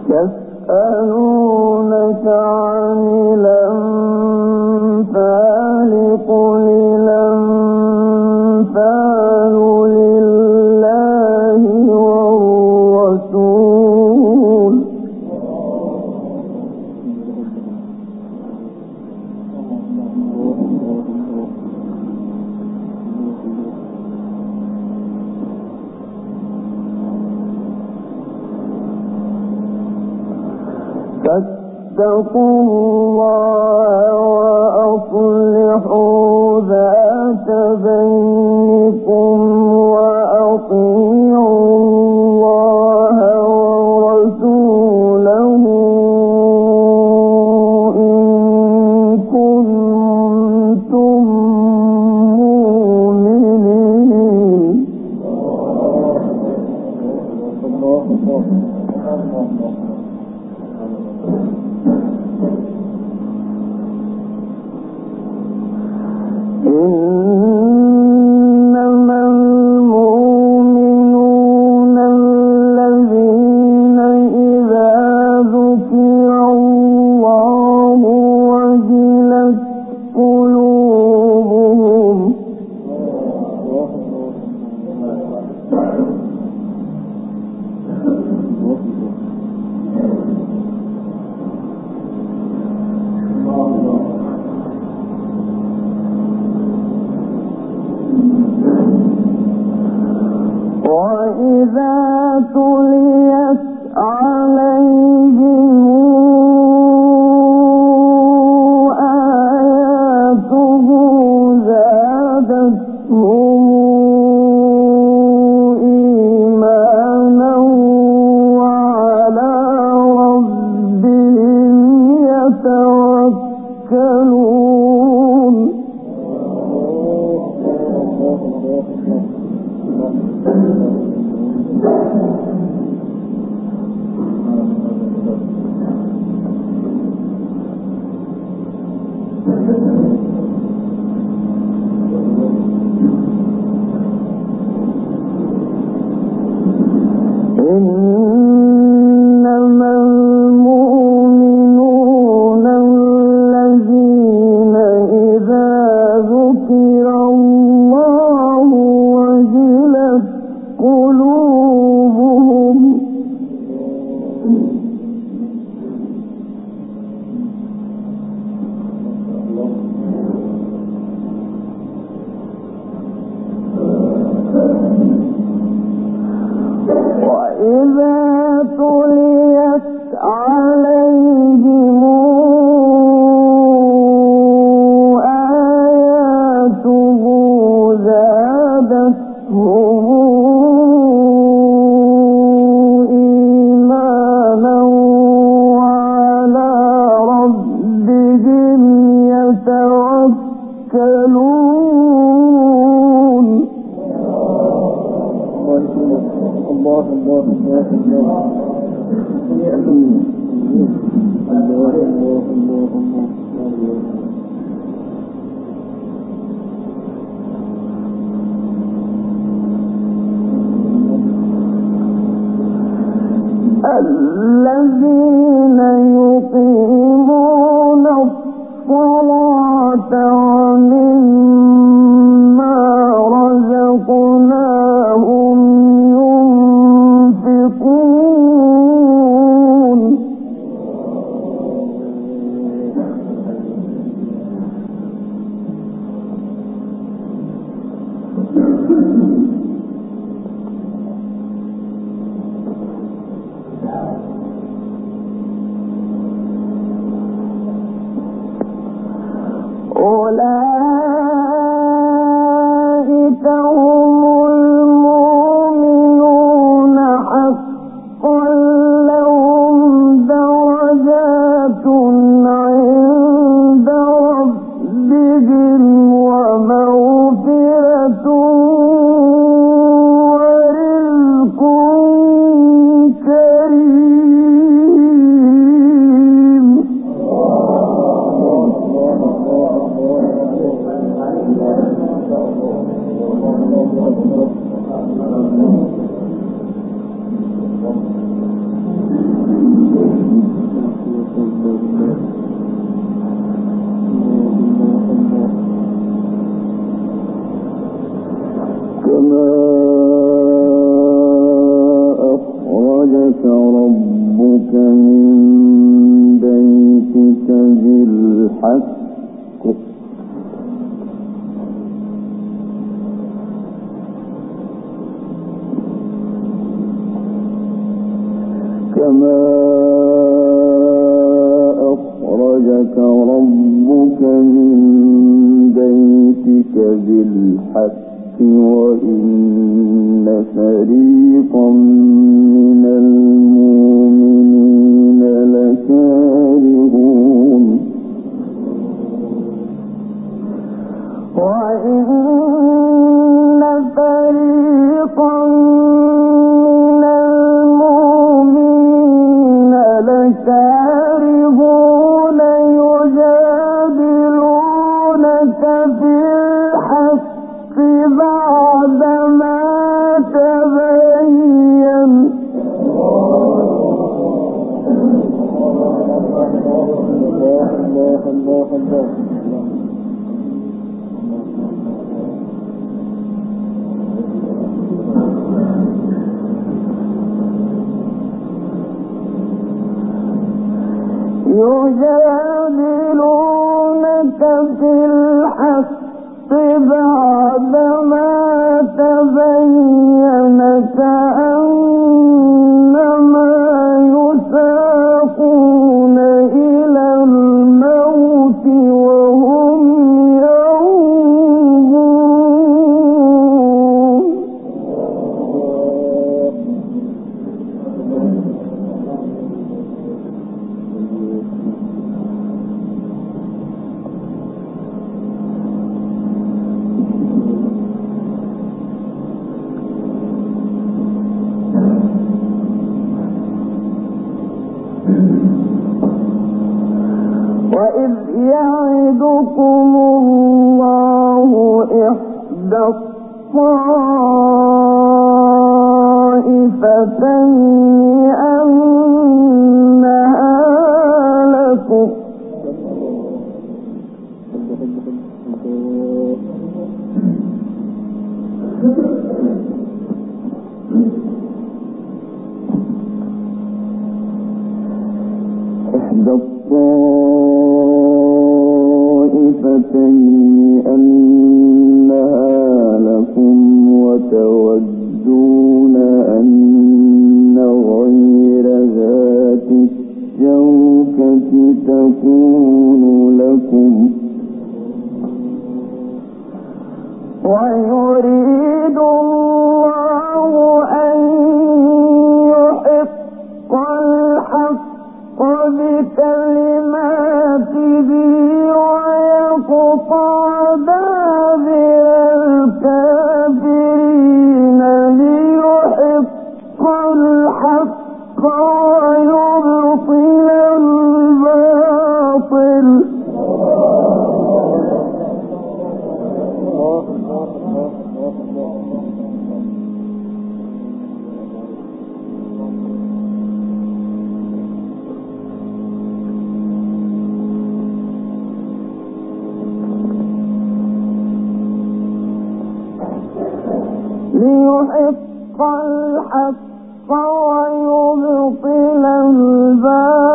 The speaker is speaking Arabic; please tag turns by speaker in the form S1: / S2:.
S1: يسألونك عن الأنفال قل الأنفال لله والرسول فاتقوا الله وأصلحوا ذات بينكم وأطيعوا الله ورسوله إن كنتم مؤمنين. إنما المؤمنون الذين إذا ذكر الله وجلت قلوبهم وإذا تليت عليهم آياته زادتهم إيمانا وعلى ربهم يتوكلون. إنما المؤمنون الذين إذا ذكر الله وجلت قلوبهم وإذا تليت عليهم آياته زادتهم إيمانا وعلى ربهم يتوكلون. الذين يقيمون الصلاة ومما رزقناهم ينفقون. أولئك هم المؤمنون حقا لهم درجات عند ربهم ومغفرة ورزق كريم. كما أخرجك ربك من بيتك بالحق بالحق وإن فريقا من المؤمنين لكارهون وإن فريقا من المؤمنين لكارهون يجادلونك في الحق بعدما تبين يجادلونك في الحق بعدما تبين كأنما يساقون إلى الموت وهم ينظرون وإذ يعدكم الله إحدى الطائفتين أنها لكم إحدى الطائفتين أنها لكم وتودون أن غير ذات الشوكة تكون لكم ويريد الله أن يحق الحق بكلماته ويقطع دابر الكافرين ليحق الحق ويبطل الباطل ليحق الحق ويبطل الباطل